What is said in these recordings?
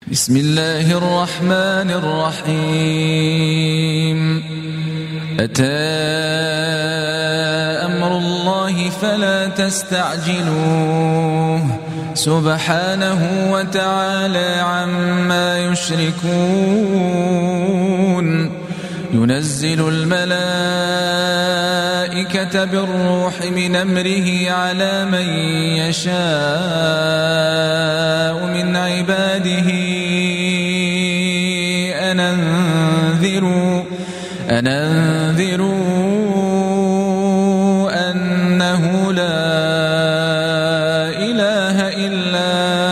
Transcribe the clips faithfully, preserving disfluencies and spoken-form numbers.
بسم الله الرحمن الرحيم أتى أمر الله فلا تستعجلوه سبحانه وتعالى عما يشركون ينزل الملائكة بالروح من أمره على من يشاء من عباده أن أنذروا أن أنذروا أنه لا إله إلا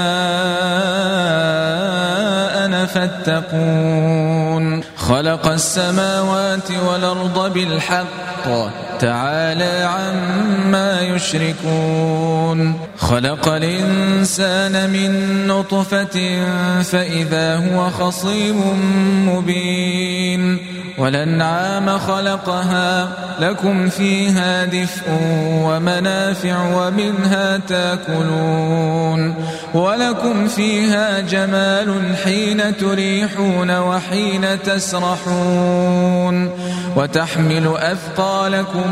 أنا فاتقون خلق السماوات والأرض بالحق تعالى عما يشركون خلق الإنسان من نطفة فإذا هو خصيم مبين والأنعام خلقها لكم فيها دفء ومنافع ومنها تاكلون ولكم فيها جمال حين تريحون وحين تسرحون وتحمل أثقالكم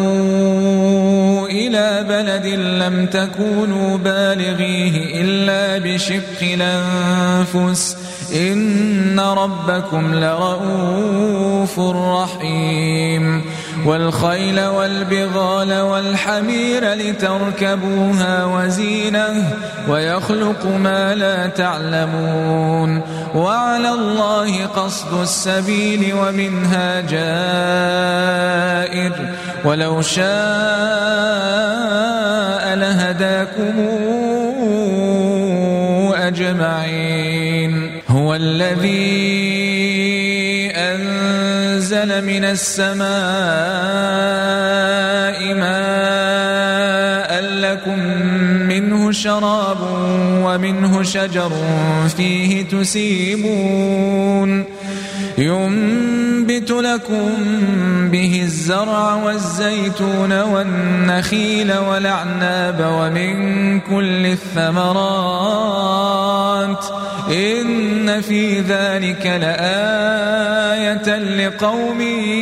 إلى بلد لم تكونوا بالغيه إلا بشق الأنفس إن ربكم لرؤوف رحيم والخيل والبغال والحمير لتركبوها وزينة ويخلق ما لا تعلمون وعلى الله قصد السبيل ومنها جائر ولو شاء لهداكم أجمعين هو الذي أنزل من السماء ماء لكم منه شراب ومنه شجر فيه تسيمون ينبت لكم به الزرع والزيتون والنخيل والأعناب ومن كل الثمرات إن في ذلك لآية لقوم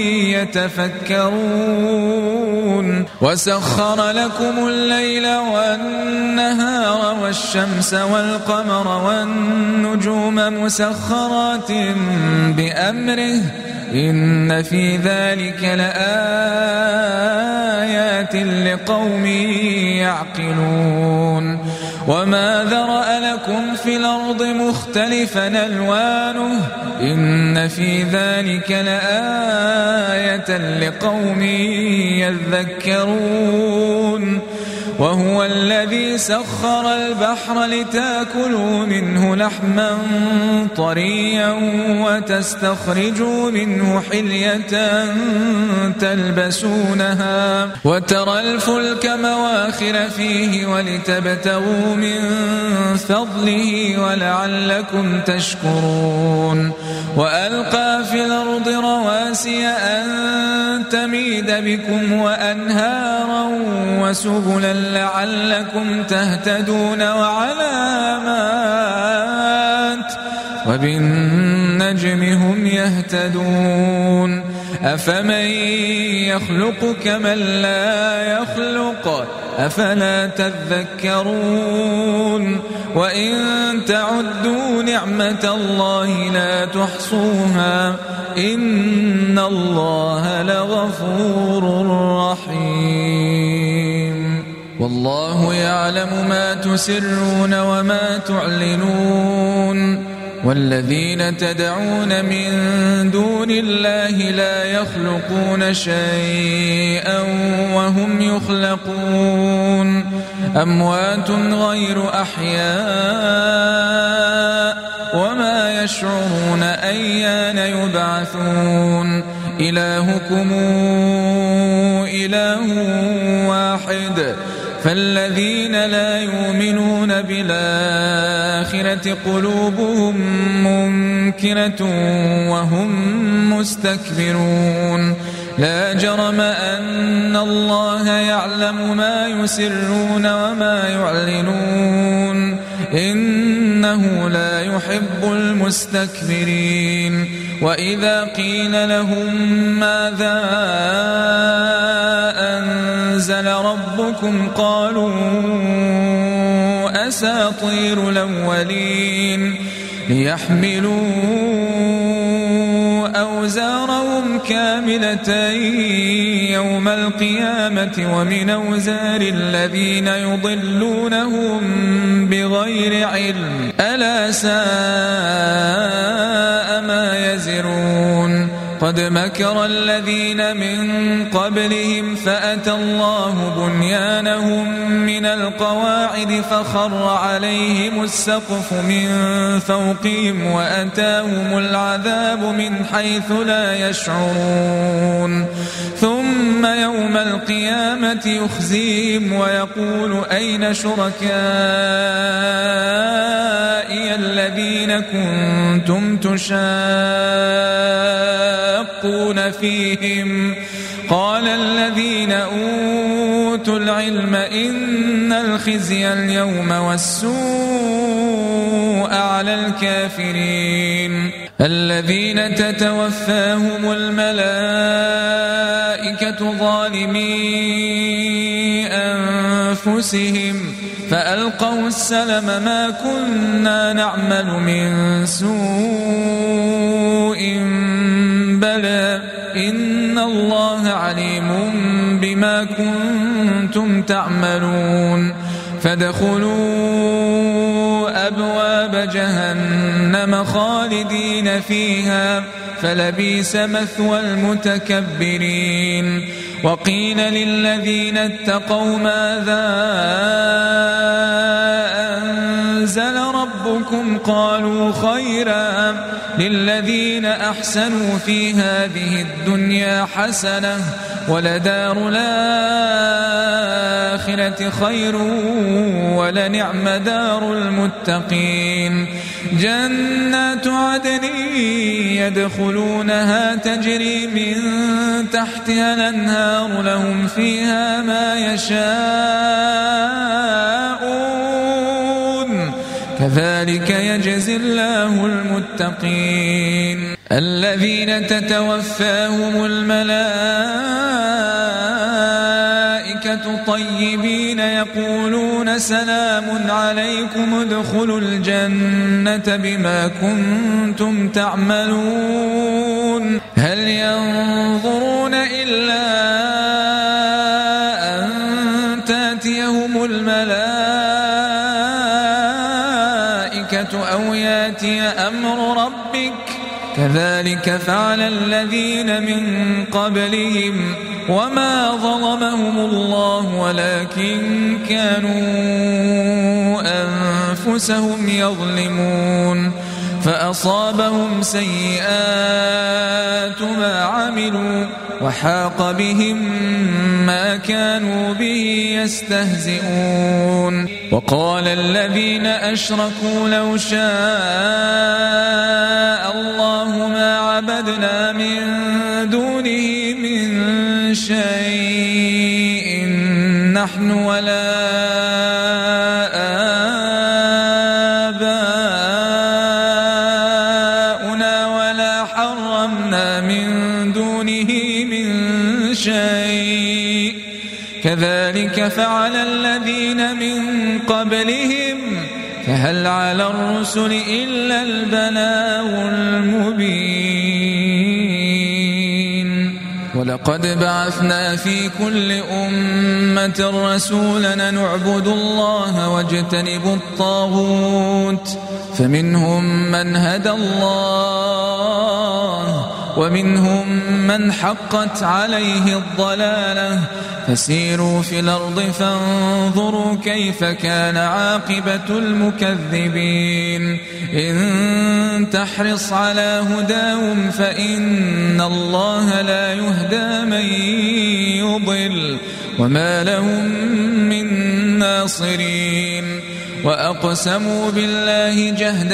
يتفكرون وسخر لكم الليل والنهار والشمس والقمر والنجوم مسخرات بأمره إن في ذلك لآيات لقوم يعقلون وما ذرأ لكم في الأرض مختلفا ألوانه إن في ذلك لآية لقوم يذكرون وهو الذي سخر البحر لتأكلوا منه لحما طريا وتستخرجوا منه حلية تلبسونها وترى الفلك مواخر فيه ولتبتغوا من فضله ولعلكم تشكرون وألقى في الأرض رواسي أن تميد بكم وأنهارا وسبلا لعلكم تهتدون وعلامات وبالنجم هم يهتدون أفمن يخلق كمن لا يخلق أفلا تذكرون وإن تعدوا نعمة الله لا تحصوها إن الله لغفور رحيم والله يعلم ما تسرون وما تعلنون والذين تدعون من دون الله لا يخلقون شيئا وهم يخلقون أموات غير أحياء وما يشعرون أيان يبعثون إلهكم إله واحد فالذين لا يؤمنون بالآخرة قلوبهم منكرة وهم مستكبرون لا جرم أن الله يعلم ما يسرون وما يعلنون إن إنه لا يحب المستكبرين وإذا قيل لهم ماذا أنزل ربكم قالوا أساطير الأولين ليحملوا أوزارهم كاملة يوم القيامة ومن أوزار الذين يضلونهم بغير علم ألا ساء ما يزرون قد مكر الذين من قبلهم فأتى الله بنيانهم من القواعد فخر عليهم السقف من فوقهم وأتاهم العذاب من حيث لا يشعرون ثم يوم القيامة يخزيهم ويقول أين شركائي الذين كنتم تشاقون فيهم قال الذين أوتوا العلم إن الخزي اليوم والسوء على الكافرين الذين تتوفاهم الملائكة ظالمي أنفسهم فألقوا السلم ما كنا نعمل من سوء بلى إن الله عليم بما كنتم تعملون فادخلوا أبواب جهنم خالدين فيها فلبئس مثوى المتكبرين وقيل للذين اتقوا ماذا أنزل ربكم قالوا خيرا للذين أحسنوا في هذه الدنيا حسنة ولدار الآخرة خير ولنعم دار المتقين جنات عدن يدخلونها تجري من تحتها الأنهار لهم فيها ما يشاءون كذلك يجزي الله المتقين الذين تتوفاهم الملائكة طيبين يقولون سلام عليكم ادخلوا الجنة بما كنتم تعملون هل ينظرون إلا أن تأتيهم الملائكة أو يأتي أمر ربك كذلك فعل الذين من قبلهم وما ظلمهم الله ولكن كانوا أنفسهم يظلمون فأصابهم سيئات ما عملوا وحاق بهم ما كانوا به يستهزئون وقال الذين أشركوا لو شاء الله ما عبدنا من دونه من شيء نحن ولا آباؤنا ولا حرمنا من دونه من شيء كذلك فعل الذين من قبلهم فهل على الرسل إلا البلاغ المبين ولقد بعثنا في كل أمة رسولا نعبد الله واجتنب الطاغوت فمنهم من هدى الله ومنهم من حقت عليه الضلالة فسيروا في الأرض فانظروا كيف كان عاقبة المكذبين إن تحرص على هداهم فإن الله لا يهدى من يضل وما لهم من ناصرين وأقسموا بالله جهد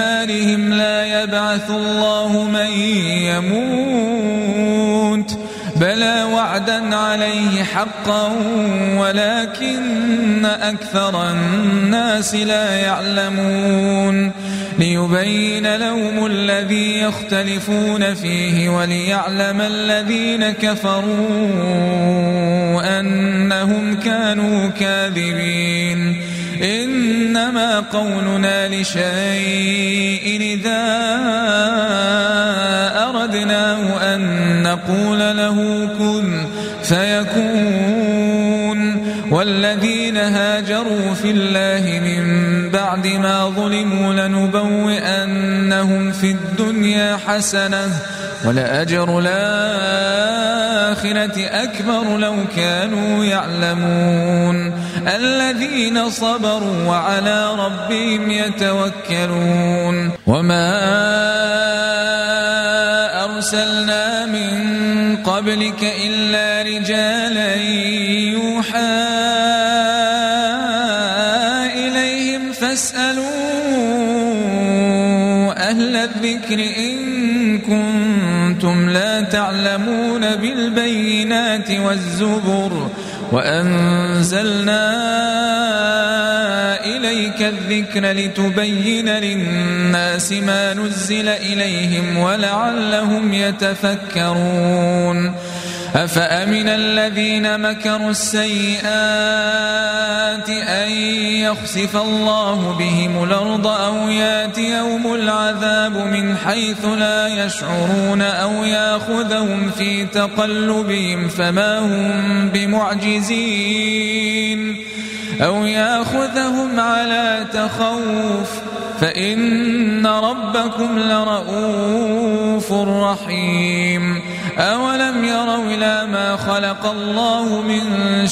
أيمانهم لا يبعث الله من يموت بلى وعدا عليه حقا ولكن أكثر الناس لا يعلمون ليبين لهم الذي يختلفون فيه وليعلم الذين كفروا أنهم كانوا كاذبين إنما قولنا لشيء إذا أردناه أن نقول له كن فيكون والذين هاجروا في الله من بعد ما ظلموا لنبوئنهم في الدنيا حسنة ولأجر الآخرة أكبر لو كانوا يعلمون الذين صبروا وعلى ربهم يتوكلون وما أرسلنا من قبلك إلا رجالا يوحى إليهم فاسألوا أهل الذكر إن كنتم لا تعلمون بالبينات والزبر وأنزلنا إليك الذكر لتبين للناس ما نزل إليهم ولعلهم يتفكرون أفأمن الذين مكروا السيئات أن يخسف الله بهم الأرض أو يأتيهم العذاب من حيث لا يشعرون أو يأخذهم في تقلبهم فما هم بمعجزين أو يأخذهم على تخوف فإن ربكم لرؤوف رحيم أولم يروا إلى ما خلق الله من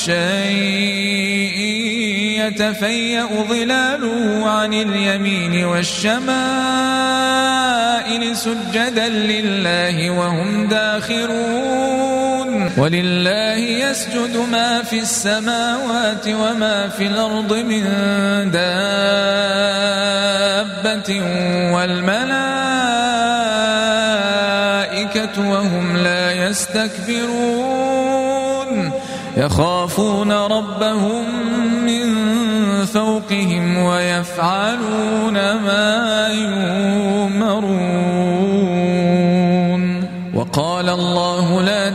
شيء يتفيأ ظلاله عن اليمين والشمائل سجدا لله وهم داخرون ولله يسجد ما في السماوات وما في الأرض من دابة والملائكة وهم لا يستكبرون يخافون ربهم من فوقهم ويفعلون ما يؤمرون وقال الله لا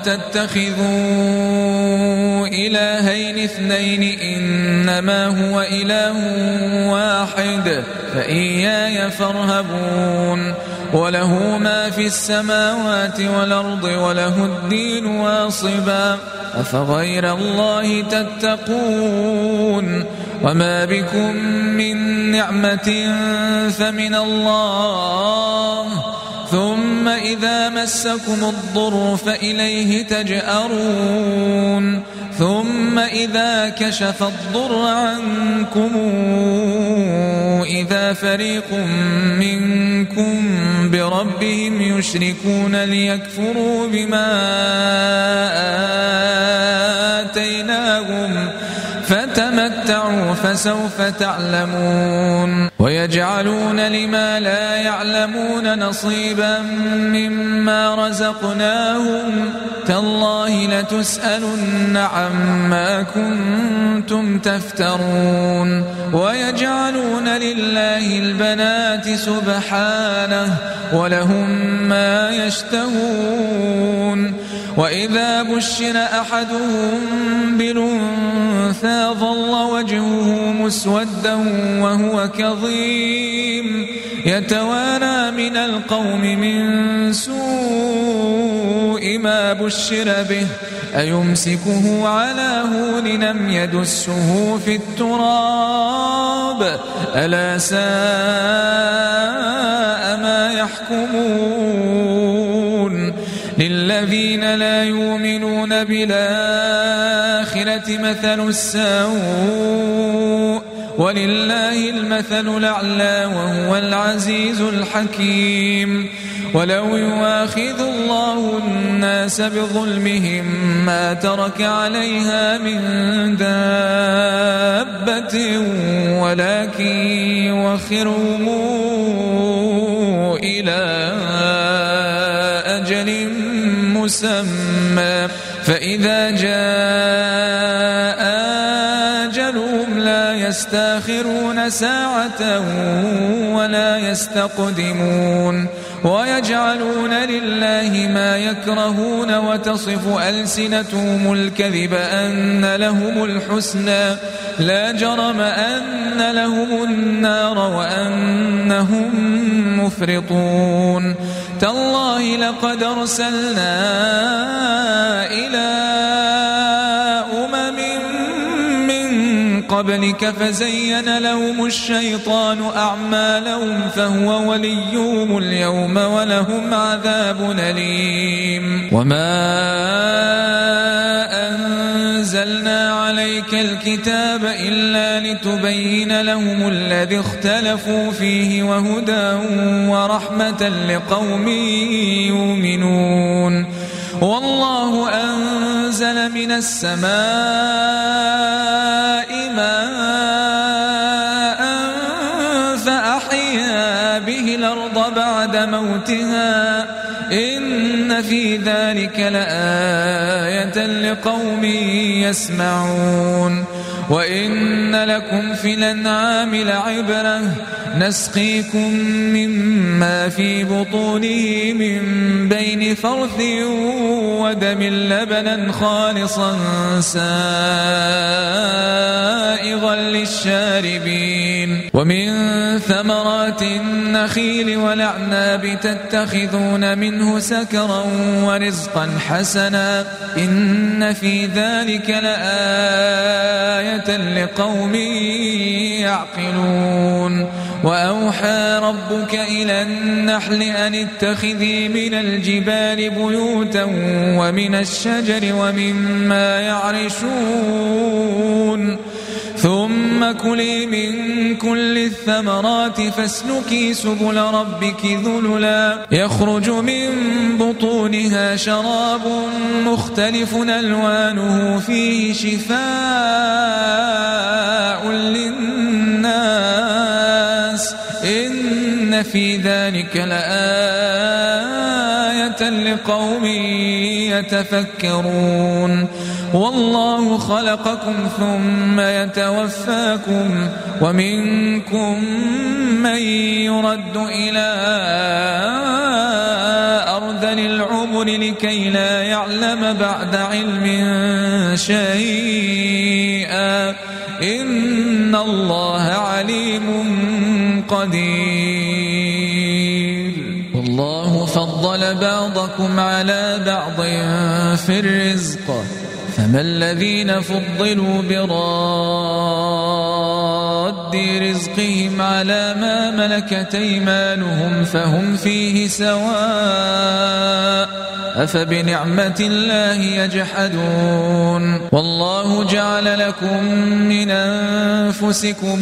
تتخذوا إلهين اثنين إنما هو إله واحد فإياي فارهبون وله ما في السماوات والأرض وله الدين واصبا أفغير الله تتقون وما بكم من نعمة فمن الله ثم إذا مسكم الضر فإليه تجأرون ثم إذا كشف الضر عنكم إذا فريق منكم بربهم يشركون ليكفروا بما آتيناهم فتمتعوا فسوف تعلمون ويجعلون لما لا يعلمون نصيبا مما رزقناهم تالله لتسألن عما كنتم تفترون ويجعلون لله البنات سبحانه ولهم ما يشتهون وإذا بشر أحدهم بالأنثى ظل وجهه مسودا وهو كظيم يتوارى من القوم من سوء ما بشر به أيمسكه على هون لم يدسه في التراب ألا ساء ما يحكمون للذين لا يؤمنون بالآخرة مثل السوء ولله المثل الأعلى وهو العزيز الحكيم ولو يؤاخذ الله الناس بظلمهم ما ترك عليها من دابة ولكن يؤخرهم إلى أجل مسمى فإذا جاء أجلهم لا يستأخرون ساعة ولا يستقدمون ويجعلون لله ما يكرهون وتصف ألسنتهم الكذب أن لهم الحسنى لا جرم أن لهم النار وأنهم مفرطون تالله لقد أرسلنا إلى أمم من قبلك فزين لهم الشيطان أعمالهم فهو وليهم اليوم ولهم عذاب أليم وما أنزلنا عليك الكتاب إلا لتبين لهم الذي اختلفوا فيه وهدى ورحمة لقوم يؤمنون والله أنزل من السماء ماء فأحيا به الأرض بعد موتها إن في ذلك لآية لقوم يسمعون وإن لكم في الأنعام لعبرة نسقيكم مما في بطونه من بين فرث ودم لبنا خالصا سائغا للشاربين ومن ثمرات النخيل والأعناب تتخذون منه سكرا ورزقا حسنا إن في ذلك لآية لقوم يعقلون وأوحى ربك إلى النحل أن اتخذي من الجبال بيوتا ومن الشجر ومما يعرشون ثم كلي من كل الثمرات فاسلكي سبل ربك ذللا يخرج من بطونها شراب مختلف ألوانه فيه شفاء للناس إن في ذلك لآية لقوم يتفكرون والله خلقكم ثم يتوفاكم ومنكم من يرد إلى أرذل العمر لكي لا يعلم بعد علم شيئا إن الله عليم قدير والله فضل بعضكم على بعض في الرزق فما الذين فضلوا براد رزقهم على ما ملكت أيمانهم فهم فيه سواء أفبنعمة الله يجحدون والله جعل لكم من أنفسكم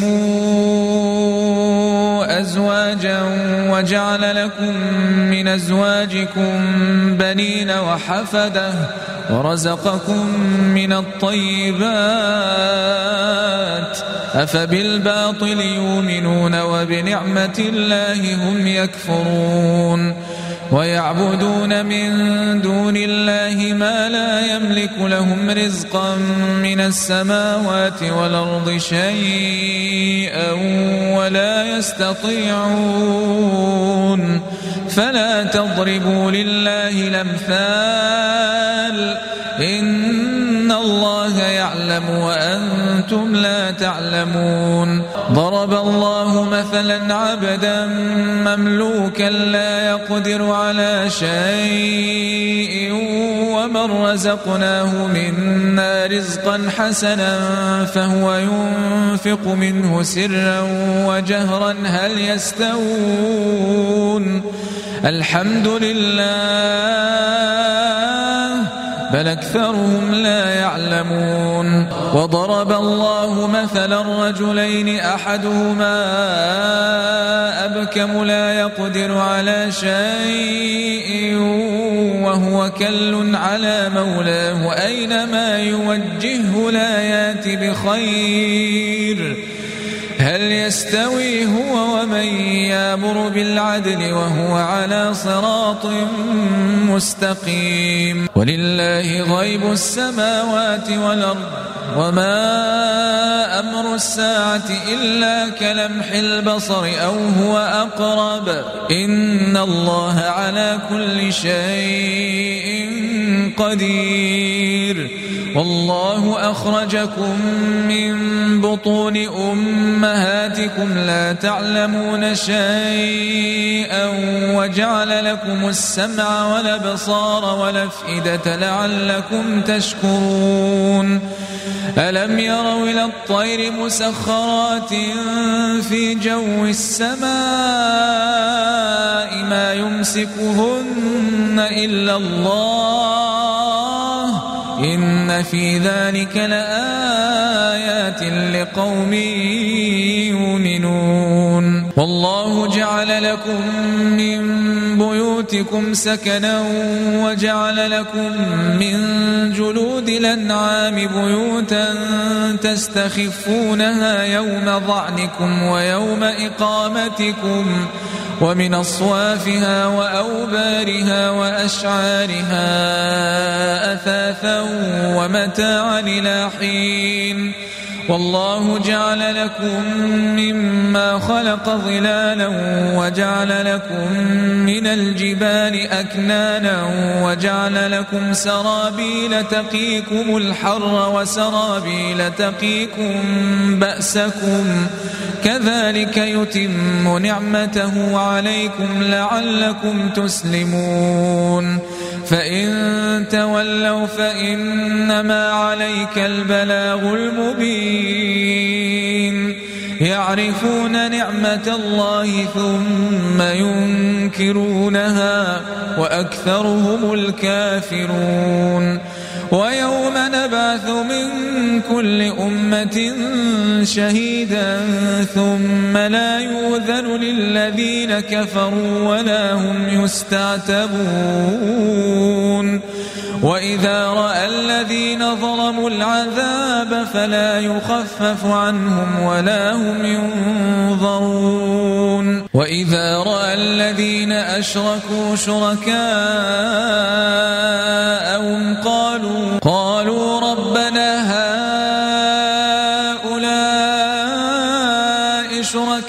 أزواجا وجعل لكم من أزواجكم بنين وحفدة ورزقكم من الطيبات أفبالباطل يؤمنون وبنعمة الله هم يكفرون ويعبدون من دون الله ما لا يملك لهم رزقا من السماوات والأرض شيئا ولا يستطيعون فلا تضربوا لله الأمثال إن الله يعلم وأنتم لا تعلمون ضرب الله مثلا عبدا مملوكا لا يقدر على شيء ومن رزقناه منا رزقا حسنا فهو ينفق منه سرا وجهرا هل يستوون الحمد لله بل أكثرهم لا يعلمون وضرب الله مثلا رجلين أحدهما أبكم لا يقدر على شيء وهو كل على مولاه أينما يوجهه لا يأت بخير هل يستوي هو ومن يأمر بالعدل وهو على صراط مستقيم ولله غيب السماوات والأرض وما أمر الساعة إلا كلمح البصر أو هو أقرب إن الله على كل شيء قدير والله أخرجكم من بطون أمهاتكم لا تعلمون شيئا وجعل لكم السمع والأبصار والأفئدة لعلكم تشكرون ألم يروا إلى الطير مسخرات في جو السماء ما يمسكهن إلا الله إن في ذلك لآيات لقوم يؤمنون والله جعل لكم من بيوتكم سكنا وجعل لكم من جلود الأنعام بيوتا تستخفونها يوم ظعنكم ويوم إقامتكم ومن أصوافها وأوبارها وأشعارها أثاثا ومتاعا إلى حين والله جعل لكم مما خلق ظلالا وجعل لكم من الجبال أكنانا وجعل لكم سرابيل تقيكم الحر وسرابيل تقيكم بأسكم كذلك يتم نعمته عليكم لعلكم تسلمون فإن تولوا فإنما عليك البلاغ المبين يعرفون نعمة الله ثم ينكرونها وأكثرهم الكافرون ويوم نبعث من كل أمة شهيدا ثم لا يؤذن للذين كفروا ولا هم يستعتبون وإذا رأى الذين ظلموا العذاب فلا يخفف عنهم ولا هم ينظرون وإذا رأى الذين أشركوا شركاءهم قالوا قالوا ربنا هؤلاء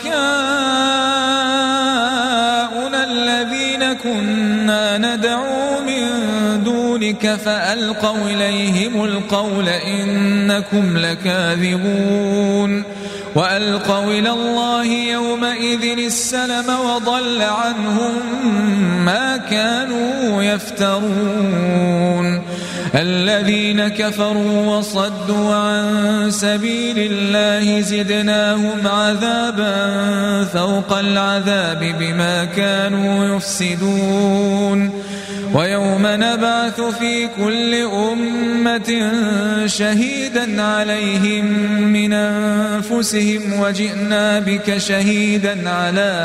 شركاؤنا الذين كنا ندعو من دونك فألقوا إليهم القول إنكم لكاذبون وألقوا إلى الله يومئذ السلم وضل عنهم ما كانوا يفترون الذين كفروا وصدوا عن سبيل الله زدناهم عذابا فوق العذاب بما كانوا يفسدون ويوم نبعث في كل أمة شهيدا عليهم من أنفسهم وجئنا بك شهيدا على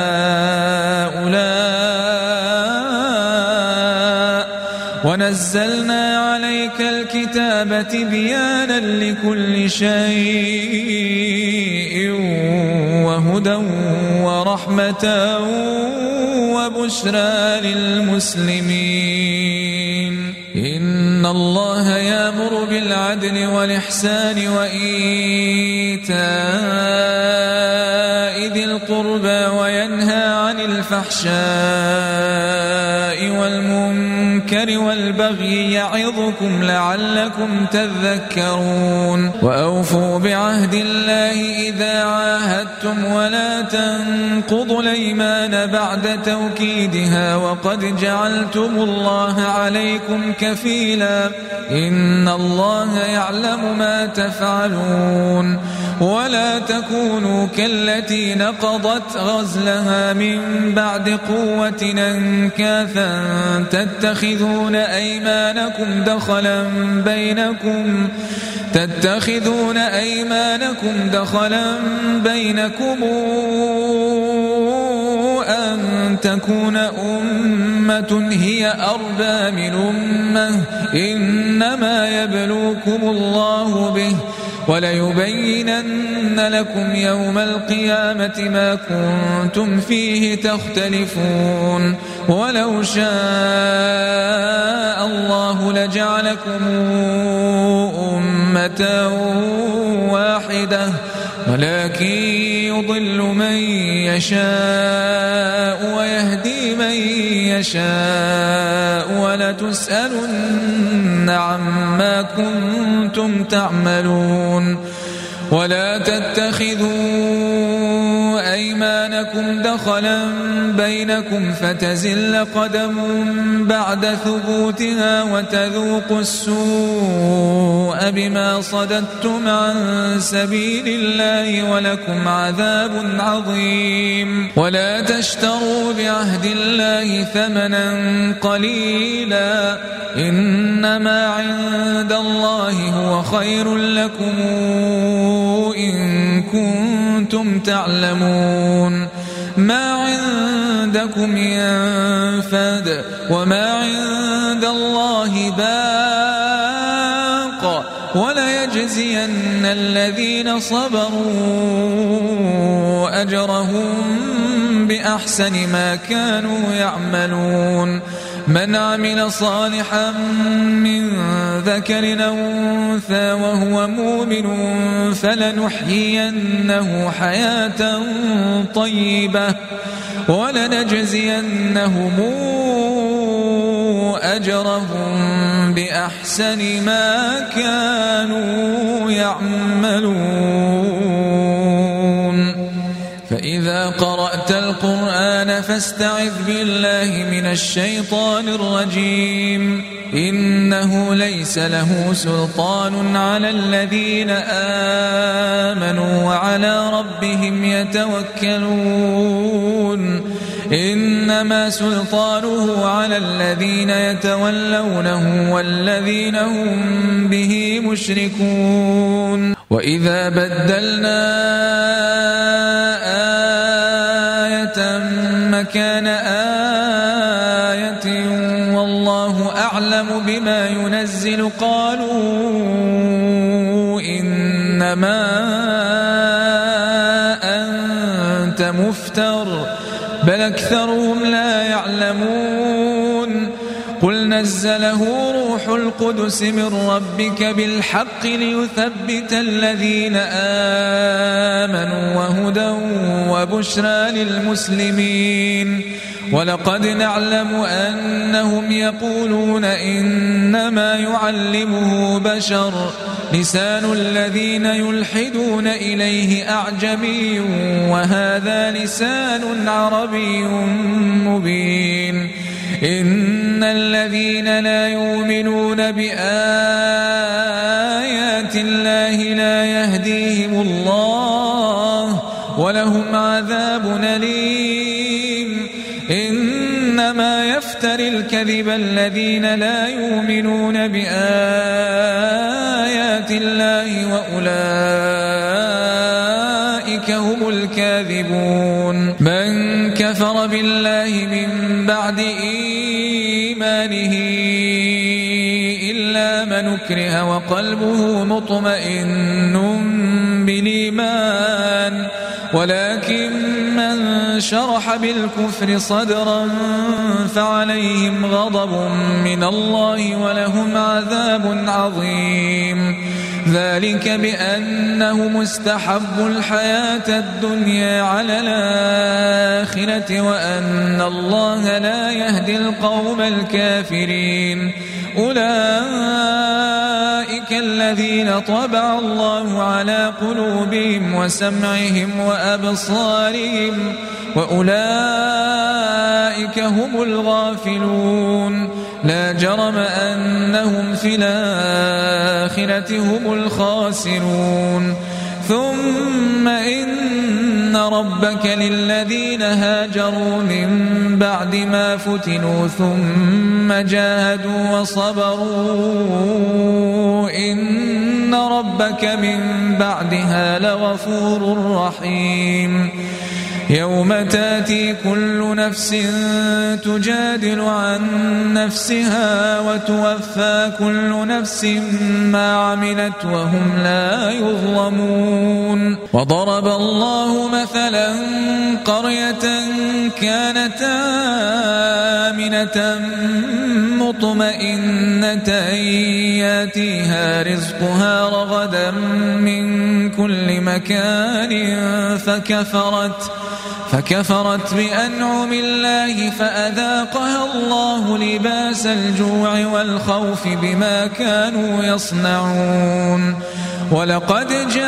هؤلاء ونزلنا عليك الكتاب تبيانا لكل شيء وهدى ورحمة وبشرى للمسلمين إن الله يأمر بالعدل والإحسان وإيتاء ذي القربى وينهى عن الفحشاء والمنكر والبغي يعظكم لعلكم تذكرون وأوفوا بعهد الله إذا عاهدتم ولا تنقضوا الأيمان بعد توكيدها وقد جعلتم الله عليكم كفيلا إن الله يعلم ما تفعلون ولا تكونوا كالتي نقضت غزلها من بعد قوة أنكاثا تتخذون أيمانكم دخلا بينكم تتخذون أيمانكم دخلا بينكم أن تكون أمة هي أربى من أمة إنما يبلوكم الله به وليبينن لكم يوم القيامة ما كنتم فيه تختلفون ولو شاء الله لجعلكم أمة واحدة ولكن يضل من يشاء ويهدي من يشاء ولتسألن عما كنتم تعملون ولا تتخذوا أيمانكم دخلا بينكم فتزل قدم بعد ثبوتها وتذوقوا السوء بما صددتم عن سبيل الله ولكم عذاب عظيم ولا تشتروا بعهد الله ثمنا قليلا إنما عند الله هو خير لكم إن كنتم تعلمون ما عندكم ينفد وما عند الله باق وليجزين الذين صبروا أجرهم بأحسن ما كانوا يعملون من عمل صالحا من ذكر أو أنثى وهو مؤمن فلنحيينه حياة طيبة ولنجزينهم أجرهم بأحسن ما كانوا يعملون فإذا قرأت القرآن فاستعذ بالله من الشيطان الرجيم إنه ليس له سلطان على الذين آمنوا وعلى ربهم يتوكلون إنما سلطانه على الذين يتولونه والذين هم به مشركون وإذا بدلنا آية مكان آية والله أعلم بما ينزل قالوا إنما أنت مفتر بل أكثرهم لا يعلمون قل نزله روح القدس من ربك بالحق ليثبت الذين آمنوا وهدى وبشرى للمسلمين ولقد نعلم أنهم يقولون إنما يعلمه بشر لسان الذين يلحدون إليه أعجمي وهذا لسان عربي مبين إن الذين لا يؤمنون بآيات الله لا يهديهم الله ولهم عذاب أليم إنما يفتري الكذب الذين لا يؤمنون بآيات الله وأولئك هم الكاذبون من كفر بالله من بعد إيمانه إلا من أكره وقلبه مطمئن بالإيمان ولكن من شرح بالكفر صدرا فعليهم غضب من الله ولهم عذاب عظيم ذلك بأنه مستحب الحياة الدنيا على الآخرة وأن الله لا يهدي القوم الكافرين أولئك الذين طبع الله على قلوبهم وسمعهم وأبصارهم وأولئك هم الغافلون لا جرم أنهم في الآخرة هم الخاسرون ثم إن ربك للذين هاجروا من بعد ما فتنوا ثم جاهدوا وصبروا إن ربك من بعدها لغفور رحيم يوم تاتي كل نفس تجادل عن نفسها وتوفى كل نفس ما عملت وهم لا يظلمون. وضرب الله مثلا قرية كانت آمنة مطمئنة ياتيها رزقها رغدا من كل مكان فكفرت فكفرت بأنعم الله فأذاقها الله لباس الجوع والخوف بما كانوا يصنعون. ولقد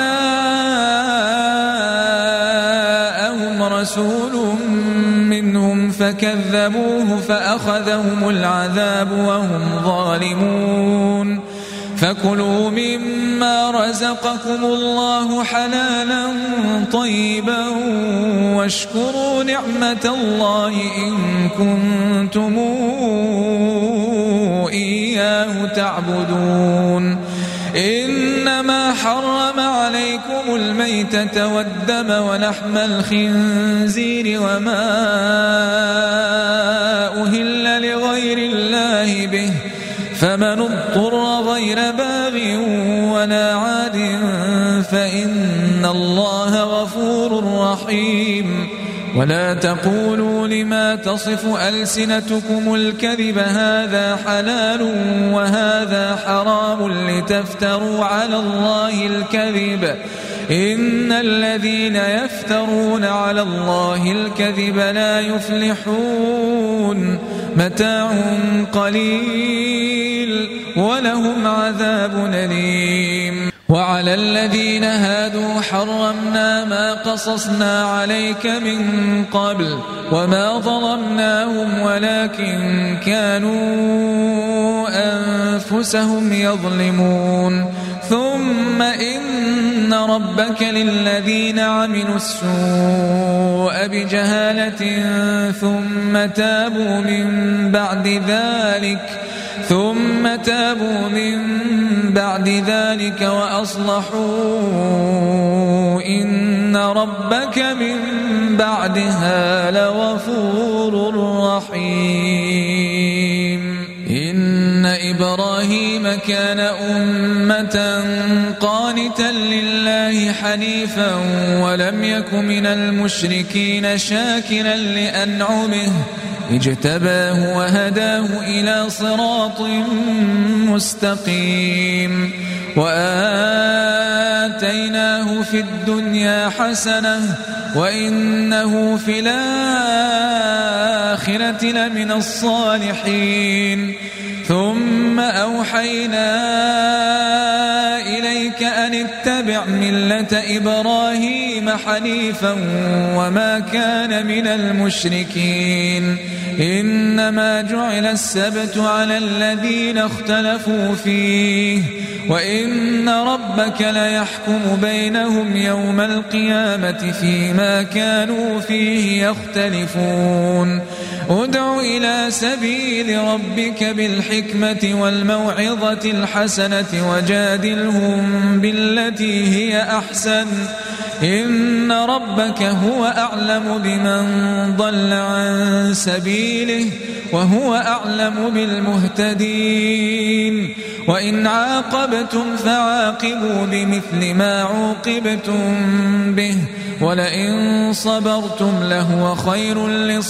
جاءهم رسول منهم فكذبوه فأخذهم العذاب وهم ظالمون. فكلوا مما رزقكم الله حلالا طيبا واشكروا نعمة الله إن كنتم إياه تعبدون. إنما حرم عليكم الميتة والدم ولحم الخنزير وما أهل لغير الله به فمن اضطر غير باغ ولا عاد فإن الله غفور رحيم. ولا تقولوا لما تصف ألسنتكم الكذب هذا حلال وهذا حرام لتفتروا على الله الكذب إن الذين يفترون على الله الكذب لا يفلحون. متاع قليل ولهم عذاب أليم. وعلى الذين هادوا حرمنا ما قصصنا عليك من قبل وما ظلمناهم ولكن كانوا أنفسهم يظلمون. ثم إن ربك للذين عملوا السوء بجهالة ثم تابوا من بعد ذلك ثم تابوا من بعد ذلك وأصلحوا إن ربك من بعدها لغفور رحيم. إن إبراهيم كان أمة قانتا لله حنيفا ولم يك من المشركين شاكرا لأنعمه اجتباه وهداه إلى صراط مستقيم. وآتيناه في الدنيا حسنة وإنه في الآخرة لمن الصالحين. ثم أوحينا إليك أن اتبع ملة إبراهيم حنيفا وما كان من المشركين. إنما جعل السبت على الذين اختلفوا فيه وإن ربك ليحكم بينهم يوم القيامة فيما كانوا فيه يختلفون. ادع إلى سبيل ربك بالحكمة والموعظة الحسنة وجادلهم بالتي هي أحسن إن ربك هو أعلم بمن ضل عن سبيله وهو أعلم بالمهتدين. وإن عاقبتم فعاقبوا بمثل ما عوقبتم به ولئن صبرتم لهو خير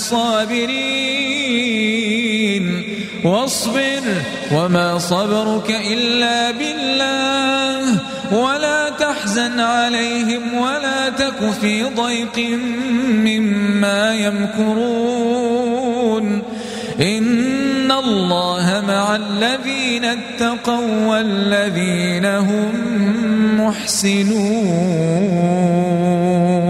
للصابرين. واصبر وما صبرك إلا بالله ولا تحزن عليهم ولا تك في ضيق مما يمكرون. إن الله مع الذين اتقوا والذين هم محسنون.